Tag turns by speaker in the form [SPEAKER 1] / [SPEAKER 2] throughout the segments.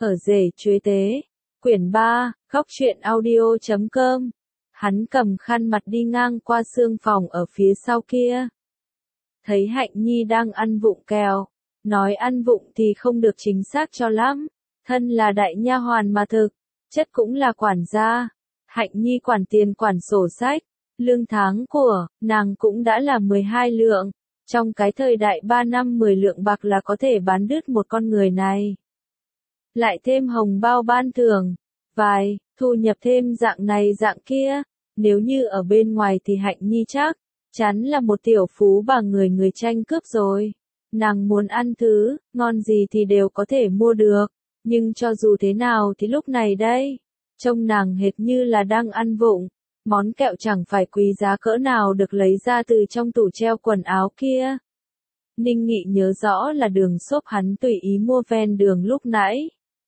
[SPEAKER 1] Ở rể chuế tế. Quyển 3, góc truyện audio.com. Hắn cầm khăn mặt đi ngang qua sương phòng ở phía sau kia. Thấy Hạnh Nhi đang ăn vụng kẹo. Nói ăn vụng thì không được chính xác cho lắm. Thân là đại nha hoàn mà thực, chất cũng là quản gia. Hạnh Nhi quản tiền quản sổ sách. Lương tháng của nàng cũng đã là 12 lượng. Trong cái thời đại 3 năm 10 lượng bạc là có thể bán đứt một con người này. Lại thêm hồng bao ban thưởng, vài, thu nhập thêm dạng này dạng kia. Nếu như ở bên ngoài thì Hạnh Nhi chắc chắn là một tiểu phú bà người tranh cướp rồi. Nàng muốn ăn thứ ngon gì thì đều có thể mua được. Nhưng cho dù thế nào thì lúc này đây, trông nàng hệt như là đang ăn vụng. Món kẹo chẳng phải quý giá cỡ nào được lấy ra từ trong tủ treo quần áo kia. Ninh Nghị nhớ rõ là đường xốp hắn tùy ý mua ven đường lúc nãy.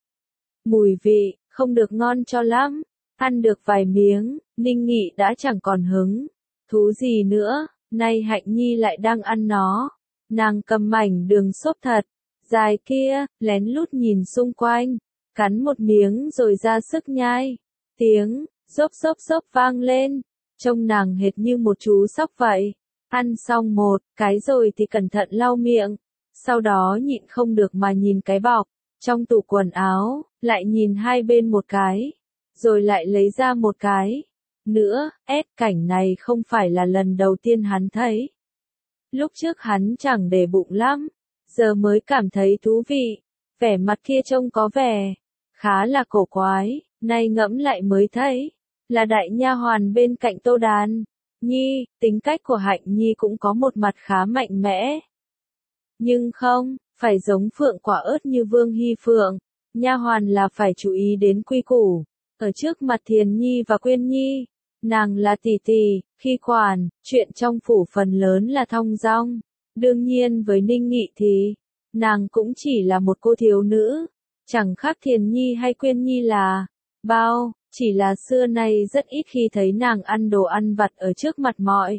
[SPEAKER 1] Mùi vị, không được ngon cho lắm. Ăn được vài miếng, Ninh Nghị đã chẳng còn hứng. Thú gì nữa, nay Hạnh Nhi lại đang ăn nó. Nàng cầm mảnh đường xốp thật, dài kia, lén lút nhìn xung quanh. Cắn một miếng rồi ra sức nhai. Tiếng xốp vang lên. Trông nàng hệt như một chú sóc vậy. Ăn xong một cái rồi thì cẩn thận lau miệng. Sau đó nhịn không được mà nhìn cái bọc trong tủ quần áo, lại nhìn hai bên một cái, rồi lại lấy ra một cái nữa. Cảnh này không phải là lần đầu tiên hắn thấy. Lúc trước hắn chẳng để bụng lắm, giờ mới cảm thấy thú vị. Vẻ mặt kia trông có vẻ khá là cổ quái, nay ngẫm lại mới thấy là đại nha hoàn bên cạnh Tô Đàn Nhi. Tính cách của Hạnh Nhi cũng có một mặt khá mạnh mẽ, nhưng không phải giống Phượng Quả Ớt như Vương Hy Phượng. Nha hoàn là phải chú ý đến quy củ. Ở trước mặt Thiền Nhi và Quyên Nhi, nàng là tỷ tỷ, khi quản chuyện trong phủ phần lớn là thong dong. Đương nhiên với Ninh Nghị thì nàng cũng chỉ là một cô thiếu nữ, chẳng khác Thiền Nhi hay Quyên Nhi là bao. Chỉ là xưa nay rất ít khi thấy nàng ăn đồ ăn vặt ở trước mặt mọi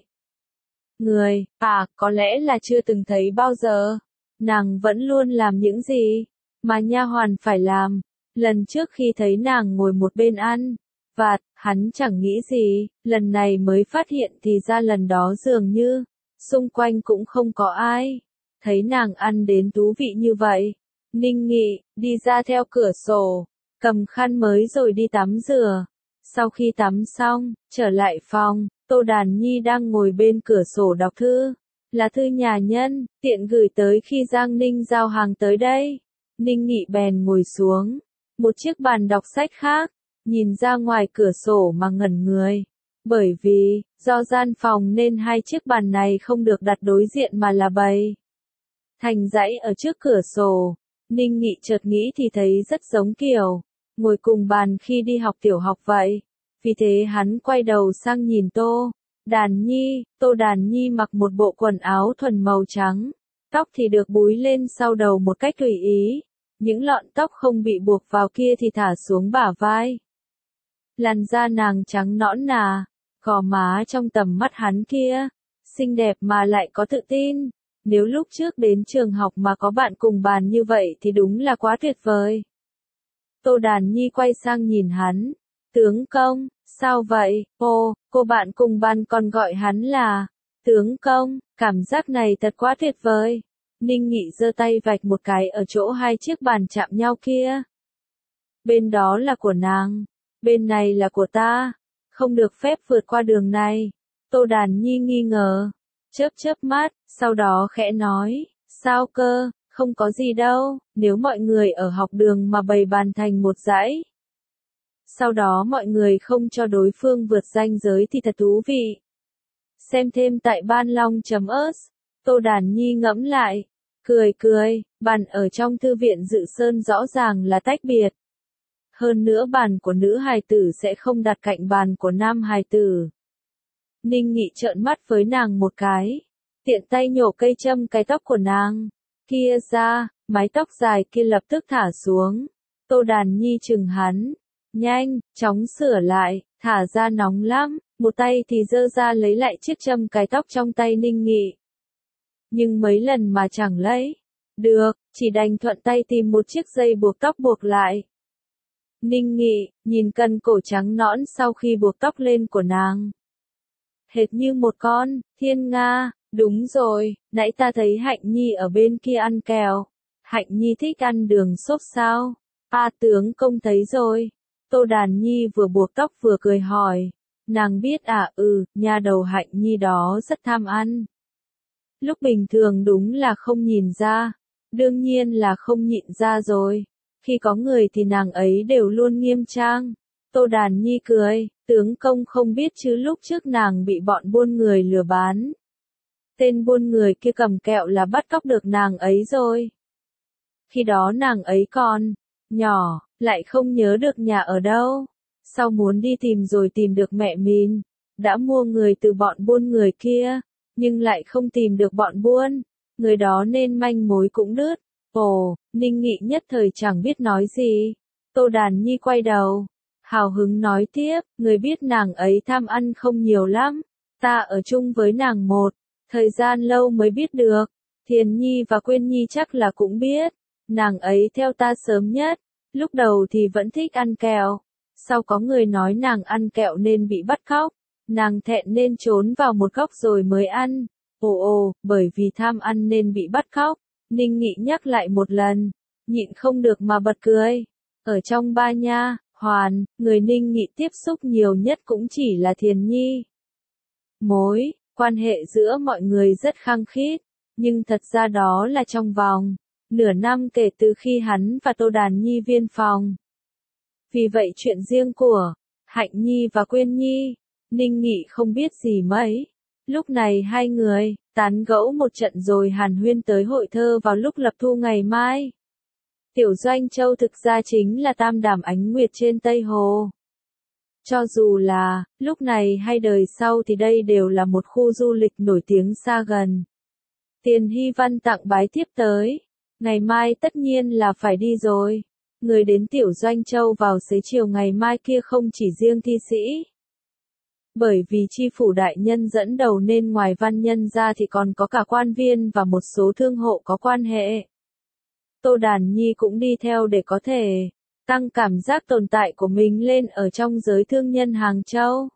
[SPEAKER 1] người. Có lẽ là chưa từng thấy bao giờ. Nàng vẫn luôn làm những gì mà nha hoàn phải làm. Lần trước khi thấy nàng ngồi một bên ăn vặt, hắn chẳng nghĩ gì, lần này mới phát hiện thì ra lần đó dường như xung quanh cũng không có ai. Thấy nàng ăn đến thú vị như vậy, Ninh Nghị đi ra theo cửa sổ, cầm khăn mới rồi đi tắm rửa. Sau khi tắm xong, trở lại phòng, Tô Đàn Nhi đang ngồi bên cửa sổ đọc thư. Là thư nhà nhân, tiện gửi tới khi Giang Ninh giao hàng tới đây. Ninh Nghị bèn ngồi xuống một chiếc bàn đọc sách khác, nhìn ra ngoài cửa sổ mà ngẩn người. Bởi vì do gian phòng nên hai chiếc bàn này không được đặt đối diện mà là bày thành dãy ở trước cửa sổ. Ninh Nghị chợt nghĩ thì thấy rất giống kiểu ngồi cùng bàn khi đi học tiểu học vậy. Vì thế hắn quay đầu sang nhìn Tô Đàn Nhi. Tô Đàn Nhi mặc một bộ quần áo thuần màu trắng, tóc thì được búi lên sau đầu một cách tùy ý. Những lọn tóc không bị buộc vào kia thì thả xuống bả vai. Làn da nàng trắng nõn nà, gò má trong tầm mắt hắn kia, xinh đẹp mà lại có tự tin. Nếu lúc trước đến trường học mà có bạn cùng bàn như vậy thì đúng là quá tuyệt vời. Tô Đàn Nhi quay sang nhìn hắn. Tướng công, sao vậy? Cô bạn cùng bàn còn gọi hắn là tướng công. Cảm giác này thật quá tuyệt vời. Ninh Nghị giơ tay vạch một cái ở chỗ hai chiếc bàn chạm nhau kia. Bên đó là của nàng, bên này là của ta. Không được phép vượt qua đường này. Tô Đàn Nhi nghi ngờ, chớp mắt, sau đó khẽ nói, sao cơ, không có gì đâu, nếu mọi người ở học đường mà bày bàn thành một dãy. Sau đó mọi người không cho đối phương vượt ranh giới thì thật thú vị. Xem thêm tại banlong.us. Tô Đàn Nhi ngẫm lại, cười, bàn ở trong thư viện Dự Sơn rõ ràng là tách biệt. Hơn nữa bàn của nữ hài tử sẽ không đặt cạnh bàn của nam hài tử. Ninh Nghị trợn mắt với nàng một cái, tiện tay nhổ cây châm cái tóc của nàng kia ra, mái tóc dài kia lập tức thả xuống. Tô Đàn Nhi chừng hắn, nhanh, chóng sửa lại, thả ra nóng lắm. Một tay thì giơ ra lấy lại chiếc châm cái tóc trong tay Ninh Nghị. Nhưng mấy lần mà chẳng lấy Được, chỉ đành thuận tay tìm một chiếc dây buộc tóc buộc lại. Ninh Nghị, nhìn cân cổ trắng nõn sau khi buộc tóc lên của nàng. Hệt như một con, thiên nga, đúng rồi, nãy ta thấy Hạnh Nhi ở bên kia ăn kẹo. Hạnh Nhi thích ăn đường xốp sao? Tướng công thấy rồi. Tô Đàn Nhi vừa buộc tóc vừa cười hỏi. Nàng biết nha đầu Hạnh Nhi đó rất tham ăn. Lúc bình thường đúng là không nhìn ra. Đương nhiên là không nhịn ra rồi. Khi có người thì nàng ấy đều luôn nghiêm trang. Tô Đàn Nhi cười, tướng công không biết chứ lúc trước nàng bị bọn buôn người lừa bán. Tên buôn người kia cầm kẹo là bắt cóc được nàng ấy rồi. Khi đó nàng ấy còn nhỏ, lại không nhớ được nhà ở đâu. Sau muốn đi tìm rồi tìm được mẹ mình, đã mua người từ bọn buôn người kia, nhưng lại không tìm được bọn buôn, người đó nên manh mối cũng đứt. Ồ, Ninh Nghị nhất thời chẳng biết nói gì. Tô Đàn Nhi quay đầu, hào hứng nói tiếp, người biết nàng ấy tham ăn không nhiều lắm, ta ở chung với nàng một thời gian lâu mới biết được. Thiền Nhi và Quyên Nhi chắc là cũng biết, nàng ấy theo ta sớm nhất, lúc đầu thì vẫn thích ăn kẹo, sau có người nói nàng ăn kẹo nên bị bắt cóc, nàng thẹn nên trốn vào một góc rồi mới ăn. Ồ, bởi vì tham ăn nên bị bắt cóc. Ninh Nghị nhắc lại một lần, nhịn không được mà bật cười. Ở trong Ba Nha, Hoàn, người Ninh Nghị tiếp xúc nhiều nhất cũng chỉ là Thiền Nhi. Mối quan hệ giữa mọi người rất khăng khít, nhưng thật ra đó là trong vòng nửa năm kể từ khi hắn và Tô Đàn Nhi viên phòng. Vì vậy chuyện riêng của Hạnh Nhi và Quyên Nhi, Ninh Nghị không biết gì mấy. Lúc này hai người tán gẫu một trận rồi hàn huyên tới hội thơ vào lúc lập thu ngày mai. Tiểu Doanh Châu thực ra chính là Tam Đàm Ánh Nguyệt trên Tây Hồ. Cho dù là lúc này hay đời sau thì đây đều là một khu du lịch nổi tiếng xa gần. Tiền Hy Văn tặng bái tiếp tới. Ngày mai tất nhiên là phải đi rồi. Người đến Tiểu Doanh Châu vào xế chiều ngày mai kia không chỉ riêng thi sĩ. Bởi vì chi phủ đại nhân dẫn đầu nên ngoài văn nhân ra thì còn có cả quan viên và một số thương hộ có quan hệ. Tô Đàn Nhi cũng đi theo để có thể tăng cảm giác tồn tại của mình lên ở trong giới thương nhân Hàng Châu.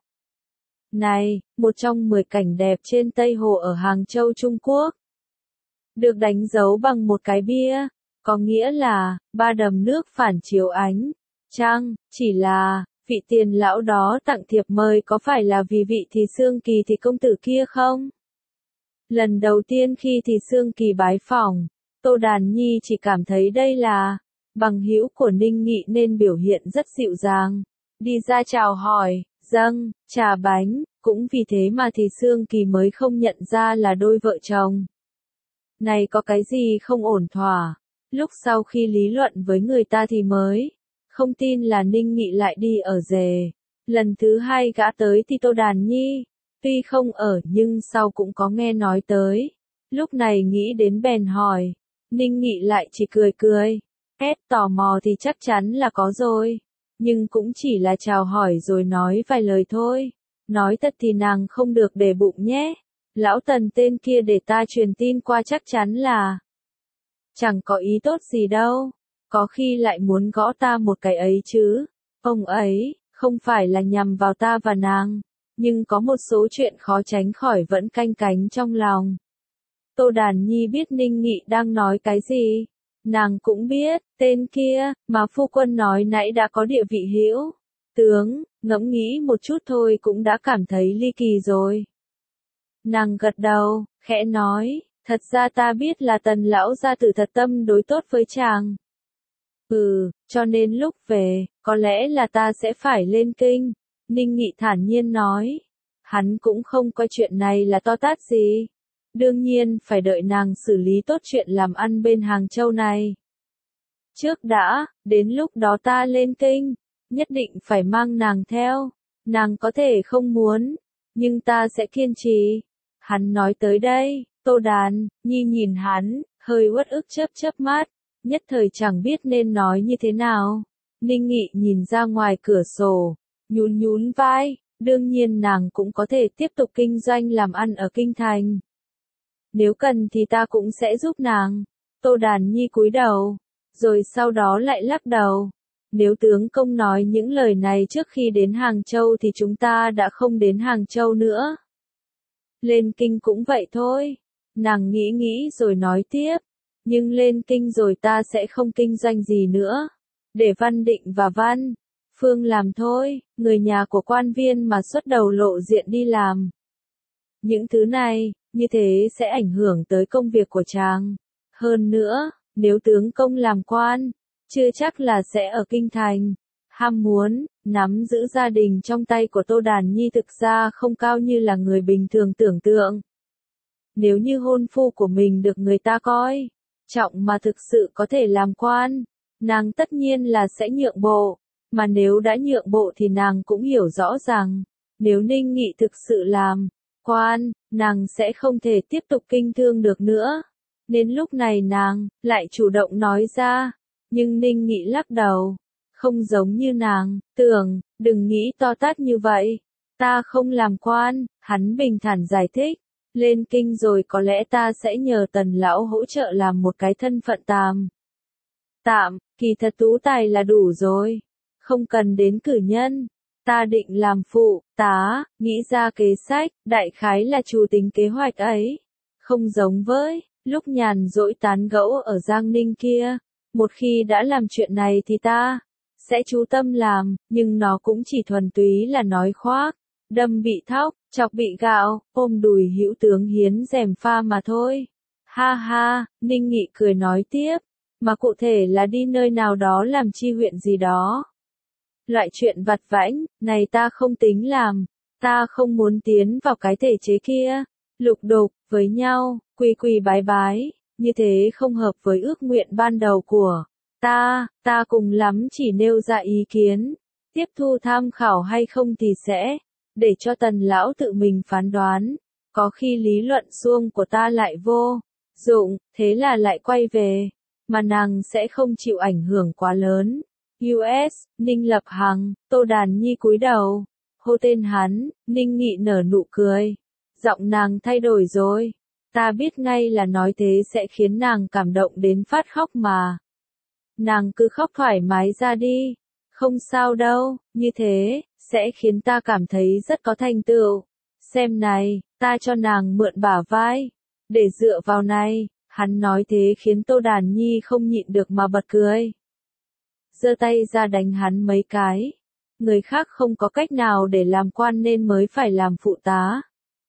[SPEAKER 1] Này, một trong 10 cảnh đẹp trên Tây Hồ ở Hàng Châu Trung Quốc. Được đánh dấu bằng một cái bia, có nghĩa là, ba đầm nước phản chiếu ánh trăng, chỉ là, vị tiền lão đó tặng thiệp mời có phải là vì vị Thì Xương Kỳ thì công tử kia không? Lần đầu tiên khi Thì Xương Kỳ bái phỏng, Tô Đàn Nhi chỉ cảm thấy đây là bằng hữu của Ninh Nghị nên biểu hiện rất dịu dàng. Đi ra chào hỏi, dâng, trà bánh, cũng vì thế mà Thì Xương Kỳ mới không nhận ra là đôi vợ chồng. Này có cái gì không ổn thỏa, lúc sau khi lý luận với người ta thì mới không tin là Ninh Nghị lại đi ở rể. Lần thứ hai gã tới thì Tô Đàn Nhi, tuy không ở nhưng sau cũng có nghe nói tới. Lúc này nghĩ đến bèn hỏi, Ninh Nghị lại chỉ cười cười. Tò mò thì chắc chắn là có rồi, nhưng cũng chỉ là chào hỏi rồi nói vài lời thôi. Nói thật thì nàng không được để bụng nhé. Lão Tần tên kia để ta truyền tin qua chắc chắn là chẳng có ý tốt gì đâu. Có khi lại muốn gõ ta một cái ấy chứ. Ông ấy, không phải là nhằm vào ta và nàng, nhưng có một số chuyện khó tránh khỏi vẫn canh cánh trong lòng. Tô Đàn Nhi biết Ninh Nghị đang nói cái gì. Nàng cũng biết, tên kia, mà phu quân nói nãy đã có địa vị hữu tướng, ngẫm nghĩ một chút thôi cũng đã cảm thấy ly kỳ rồi. Nàng gật đầu, khẽ nói, thật ra ta biết là Tần lão gia tử thật tâm đối tốt với chàng. Cho nên lúc về, có lẽ là ta sẽ phải lên kinh. Ninh Nghị thản nhiên nói. Hắn cũng không coi chuyện này là to tát gì. Đương nhiên phải đợi nàng xử lý tốt chuyện làm ăn bên Hàng Châu này. Trước đã, đến lúc đó ta lên kinh, nhất định phải mang nàng theo. Nàng có thể không muốn, nhưng ta sẽ kiên trì. Hắn nói tới đây, Tô Đàn Nhi nhìn hắn, hơi uất ức chớp mắt, nhất thời chẳng biết nên nói như thế nào. Ninh Nghị nhìn ra ngoài cửa sổ, nhún vai, đương nhiên nàng cũng có thể tiếp tục kinh doanh làm ăn ở kinh thành. Nếu cần thì ta cũng sẽ giúp nàng. Tô Đàn Nhi cúi đầu, rồi sau đó lại lắc đầu. Nếu tướng công nói những lời này trước khi đến Hàng Châu thì chúng ta đã không đến Hàng Châu nữa. Lên kinh cũng vậy thôi. Nàng nghĩ nghĩ rồi nói tiếp. Nhưng lên kinh rồi ta sẽ không kinh doanh gì nữa. Để Văn Định và Văn Phương làm thôi, người nhà của quan viên mà xuất đầu lộ diện đi làm. Những thứ này, như thế sẽ ảnh hưởng tới công việc của chàng. Hơn nữa, nếu tướng công làm quan, chưa chắc là sẽ ở kinh thành. Ham muốn, nắm giữ gia đình trong tay của Tô Đàn Nhi thực ra không cao như là người bình thường tưởng tượng. Nếu như hôn phu của mình được người ta coi trọng mà thực sự có thể làm quan, nàng tất nhiên là sẽ nhượng bộ. Mà nếu đã nhượng bộ thì nàng cũng hiểu rõ rằng, nếu Ninh Nghị thực sự làm quan, nàng sẽ không thể tiếp tục kinh thương được nữa. Đến lúc này nàng lại chủ động nói ra, nhưng Ninh Nghị lắc đầu, không giống như nàng tưởng, đừng nghĩ to tát như vậy. Ta không làm quan, hắn bình thản giải thích. Lên kinh rồi có lẽ ta sẽ nhờ Tần lão hỗ trợ làm một cái thân phận tạm, kỳ thật tú tài là đủ rồi. Không cần đến cử nhân. Ta định làm phụ tá, nghĩ ra kế sách, đại khái là chủ tính kế hoạch ấy. Không giống với lúc nhàn rỗi tán gẫu ở Giang Ninh kia. Một khi đã làm chuyện này thì ta sẽ chú tâm làm, nhưng nó cũng chỉ thuần túy là nói khoác. Đâm bị thóc, chọc bị gạo, ôm đùi hữu tướng hiến rèm pha mà thôi. Ha ha, Ninh Nghị cười nói tiếp, mà cụ thể là đi nơi nào đó làm chi huyện gì đó. Loại chuyện vặt vãnh, này ta không tính làm, ta không muốn tiến vào cái thể chế kia, lục đục, với nhau, quỳ quỳ bái bái, như thế không hợp với ước nguyện ban đầu của ta cùng lắm chỉ nêu ra ý kiến, tiếp thu tham khảo hay không thì sẽ để cho Tần lão tự mình phán đoán, có khi lý luận suông của ta lại vô dụng, thế là lại quay về, mà nàng sẽ không chịu ảnh hưởng quá lớn. US, Ninh Lập Hằng, Tô Đàn Nhi cúi đầu, hô tên hắn, Ninh Nghị nở nụ cười. Giọng nàng thay đổi rồi, ta biết ngay là nói thế sẽ khiến nàng cảm động đến phát khóc mà. Nàng cứ khóc thoải mái ra đi, không sao đâu, như thế, sẽ khiến ta cảm thấy rất có thành tựu. Xem này, ta cho nàng mượn bả vai, để dựa vào này, hắn nói thế khiến Tô Đàn Nhi không nhịn được mà bật cười. Giơ tay ra đánh hắn mấy cái. Người khác không có cách nào để làm quan nên mới phải làm phụ tá.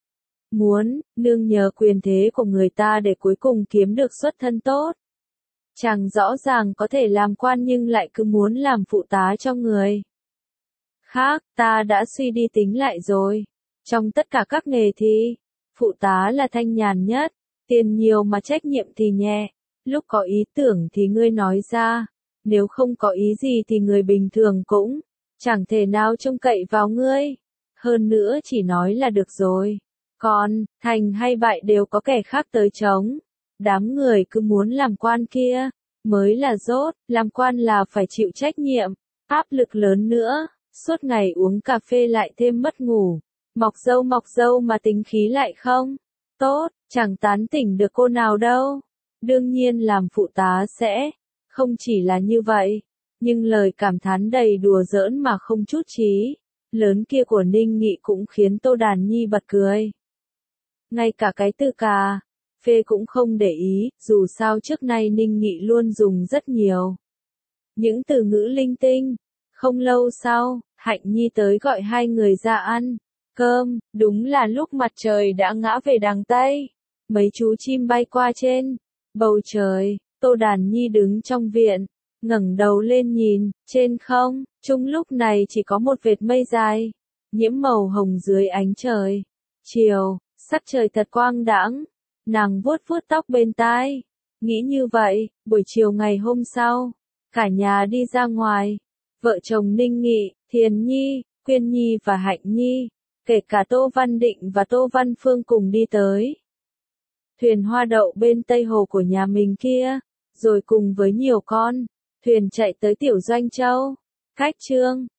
[SPEAKER 1] Muốn, nương nhờ quyền thế của người ta để cuối cùng kiếm được xuất thân tốt. Chàng rõ ràng có thể làm quan nhưng lại cứ muốn làm phụ tá cho người khác, ta đã suy đi tính lại rồi. Trong tất cả các nghề thì, phụ tá là thanh nhàn nhất, tiền nhiều mà trách nhiệm thì nhẹ. Lúc có ý tưởng thì ngươi nói ra, nếu không có ý gì thì người bình thường cũng chẳng thể nào trông cậy vào ngươi. Hơn nữa chỉ nói là được rồi. Còn, thành hay bại đều có kẻ khác tới chống. Đám người cứ muốn làm quan kia, mới là dốt, làm quan là phải chịu trách nhiệm, áp lực lớn nữa, suốt ngày uống cà phê lại thêm mất ngủ, mọc râu mà tính khí lại không tốt, chẳng tán tỉnh được cô nào đâu. Đương nhiên làm phụ tá sẽ không chỉ là như vậy, nhưng lời cảm thán đầy đùa giỡn mà không chút trí lớn kia của Ninh Nghị cũng khiến Tô Đàn Nhi bật cười. Ngay cả cái từ cà phê cũng không để ý, dù sao trước nay Ninh Nghị luôn dùng rất nhiều những từ ngữ linh tinh. Không lâu sau, Hạnh Nhi tới gọi hai người ra ăn cơm, đúng là lúc mặt trời đã ngã về đằng Tây. Mấy chú chim bay qua trên bầu trời, Tô Đàn Nhi đứng trong viện, ngẩng đầu lên nhìn, trên không trung lúc này chỉ có một vệt mây dài, nhiễm màu hồng dưới ánh trời chiều, sắc trời thật quang đãng. Nàng vuốt vuốt tóc bên tai, nghĩ như vậy, buổi chiều ngày hôm sau, cả nhà đi ra ngoài, vợ chồng Ninh Nghị, Thiền Nhi, Quyên Nhi và Hạnh Nhi, kể cả Tô Văn Định và Tô Văn Phương cùng đi tới thuyền hoa đậu bên Tây Hồ của nhà mình kia, rồi cùng với nhiều con thuyền chạy tới Tiểu Doanh Châu, cách Chương